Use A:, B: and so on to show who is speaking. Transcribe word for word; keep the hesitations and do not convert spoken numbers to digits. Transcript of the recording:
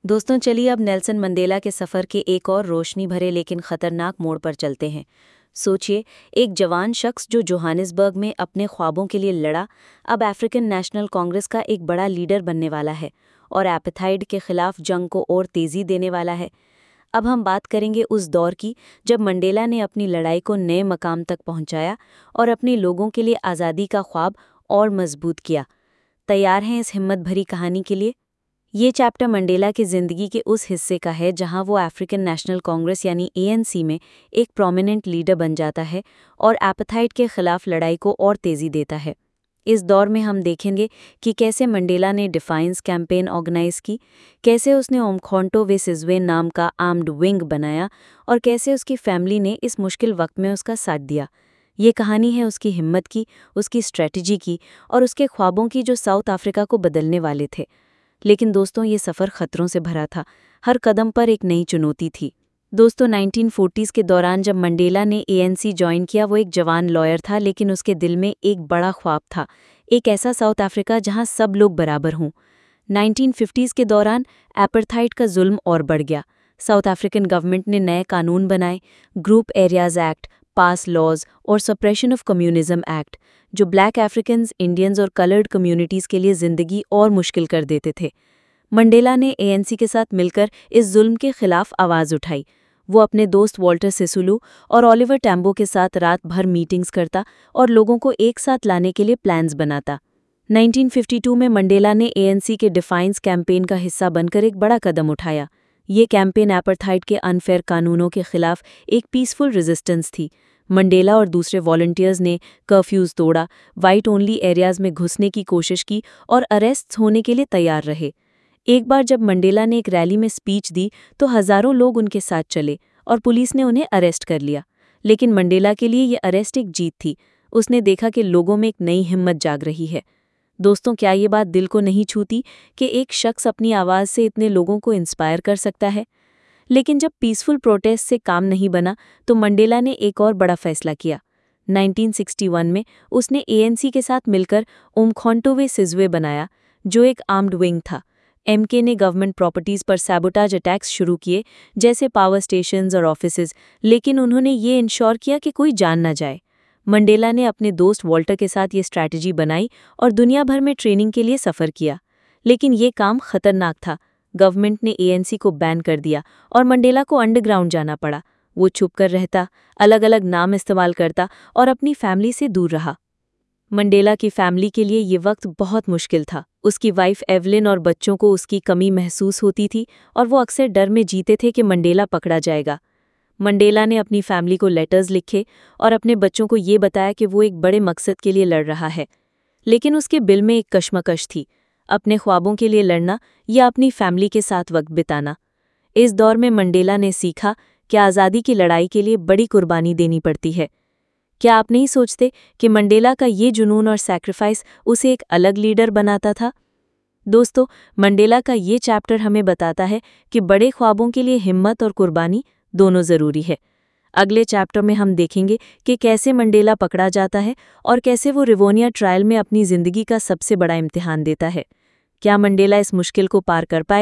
A: दोस्तों चलिए अब नेल्सन मंडेला के सफ़र के एक और रोशनी भरे लेकिन ख़तरनाक मोड़ पर चलते हैं। सोचिए, एक जवान शख्स जो जोहानिसबर्ग में अपने ख्वाबों के लिए लड़ा, अब अफ्रीकन नेशनल कांग्रेस का एक बड़ा लीडर बनने वाला है और एपेथाइड के खिलाफ जंग को और तेज़ी देने वाला है। अब हम बात करेंगे उस दौर की जब मंडेला ने अपनी लड़ाई को नए मकाम तक पहुंचाया और अपने लोगों के लिए आज़ादी का ख्वाब और मजबूत किया। तैयार हैं इस हिम्मत भरी कहानी के लिए? ये चैप्टर मंडेला की ज़िंदगी के उस हिस्से का है जहां वो अफ्रीकन नेशनल कांग्रेस यानी ए एन सी में एक प्रोमिनेंट लीडर बन जाता है और एपेथाइड के खिलाफ लड़ाई को और तेज़ी देता है। इस दौर में हम देखेंगे कि कैसे मंडेला ने डिफाइंस कैंपेन ऑर्गेनाइज की, कैसे उसने ओमखोंटो वे सिज़वे नाम का आर्म्ड विंग बनाया और कैसे उसकी फैमिली ने इस मुश्किल वक्त में उसका साथ दिया। ये कहानी है उसकी हिम्मत की, उसकी स्ट्रेटजी की और उसके ख्वाबों की जो साउथ अफ्रीका को बदलने वाले थे। लेकिन दोस्तों, ये सफ़र खतरों से भरा था। हर कदम पर एक नई चुनौती थी। दोस्तों, नाइनटीन फोर्टीज़ के दौरान जब मंडेला ने ए एन सी ज्वाइन किया, वो एक जवान लॉयर था, लेकिन उसके दिल में एक बड़ा ख्वाब था, एक ऐसा साउथ अफ्रीका जहां सब लोग बराबर हों। नाइनटीन फिफ्टीज़ के दौरान एपार्थाइड का जुल्म और बढ़ गया। साउथ अफ्रीकन गवर्नमेंट ने नए कानून बनाए, group areas act, pass laws और सप्रेशन ऑफ कम्युनिज्म एक्ट, जो ब्लैक अफ्रीकन्स, इंडियंस और कलर्ड कम्युनिटीज़ के लिए ज़िंदगी और मुश्किल कर देते थे। मंडेला ने ए एन सी के साथ मिलकर इस जुल्म के खिलाफ आवाज़ उठाई। वो अपने दोस्त वॉल्टर सिसुलू और ओलिवर टैम्बो के साथ रात भर मीटिंग्स करता और लोगों को एक साथ लाने के लिए प्लान्स बनाता। नाइनटीन फिफ्टी टू में मंडेला ने ए एन सी के डिफाइंस कैंपेन का हिस्सा बनकर एक बड़ा कदम उठाया। ये कैंपेन एपार्थाइड के अनफेयर कानूनों के खिलाफ एक पीसफुल रेजिस्टेंस थी। मंडेला और दूसरे वॉलंटियर्स ने कर्फ्यूज़ तोड़ा, वाइट ओनली एरियाज़ में घुसने की कोशिश की और अरेस्ट्स होने के लिए तैयार रहे। एक बार जब मंडेला ने एक रैली में स्पीच दी तो हज़ारों लोग उनके साथ चले और पुलिस ने उन्हें अरेस्ट कर लिया। लेकिन मंडेला के लिए ये अरेस्ट एक जीत थी। उसने देखा कि लोगों में एक नई हिम्मत जाग रही है। दोस्तों, क्या ये बात दिल को नहीं छूती कि एक शख्स अपनी आवाज़ से इतने लोगों को इंस्पायर कर सकता है? लेकिन जब पीसफुल प्रोटेस्ट से काम नहीं बना तो मंडेला ने एक और बड़ा फैसला किया। नाइनटीन सिक्सटी वन में उसने ए एन सी के साथ मिलकर ओमखोंटो वे सिज़वे बनाया, जो एक आर्म्ड विंग था। एम के ने गवर्नमेंट प्रॉपर्टीज़ पर सैबोटाज अटैक्स शुरू किए, जैसे पावर स्टेशंस और ऑफिसेज, लेकिन उन्होंने ये इंश्योर किया कि कोई जान न जाए। मंडेला ने अपने दोस्त वॉल्टर के साथ ये स्ट्रैटेजी बनाई और दुनिया भर में ट्रेनिंग के लिए सफ़र किया। लेकिन ये काम खतरनाक था। गवर्नमेंट ने ए एन सी को बैन कर दिया और मंडेला को अंडरग्राउंड जाना पड़ा। वो छुपकर रहता, अलग अलग नाम इस्तेमाल करता और अपनी फैमिली से दूर रहा। मंडेला की फैमिली के लिए ये वक्त बहुत मुश्किल था। उसकी वाइफ एवलिन और बच्चों को उसकी कमी महसूस होती थी और वो अक्सर डर में जीते थे कि मंडेला पकड़ा जाएगा। मंडेला ने अपनी फैमिली को लेटर्स लिखे और अपने बच्चों को ये बताया कि वो एक बड़े मकसद के लिए लड़ रहा है। लेकिन उसके दिल में एक कश्मकश थी, अपने ख्वाबों के लिए लड़ना या अपनी फैमिली के साथ वक्त बिताना। इस दौर में मंडेला ने सीखा कि आज़ादी की लड़ाई के लिए बड़ी कुर्बानी देनी पड़ती है। क्या आप नहीं सोचते कि मंडेला का ये जुनून और सैक्रिफाइस उसे एक अलग लीडर बनाता था? दोस्तों, मंडेला का ये चैप्टर हमें बताता है कि बड़े ख्वाबों के लिए हिम्मत और कुर्बानी दोनों ज़रूरी है। अगले चैप्टर में हम देखेंगे कि कैसे मंडेला पकड़ा जाता है और कैसे वो रिवोनिया ट्रायल में अपनी ज़िंदगी का सबसे बड़ा इम्तिहान देता है। क्या मंडेला इस मुश्किल को पार कर पाए?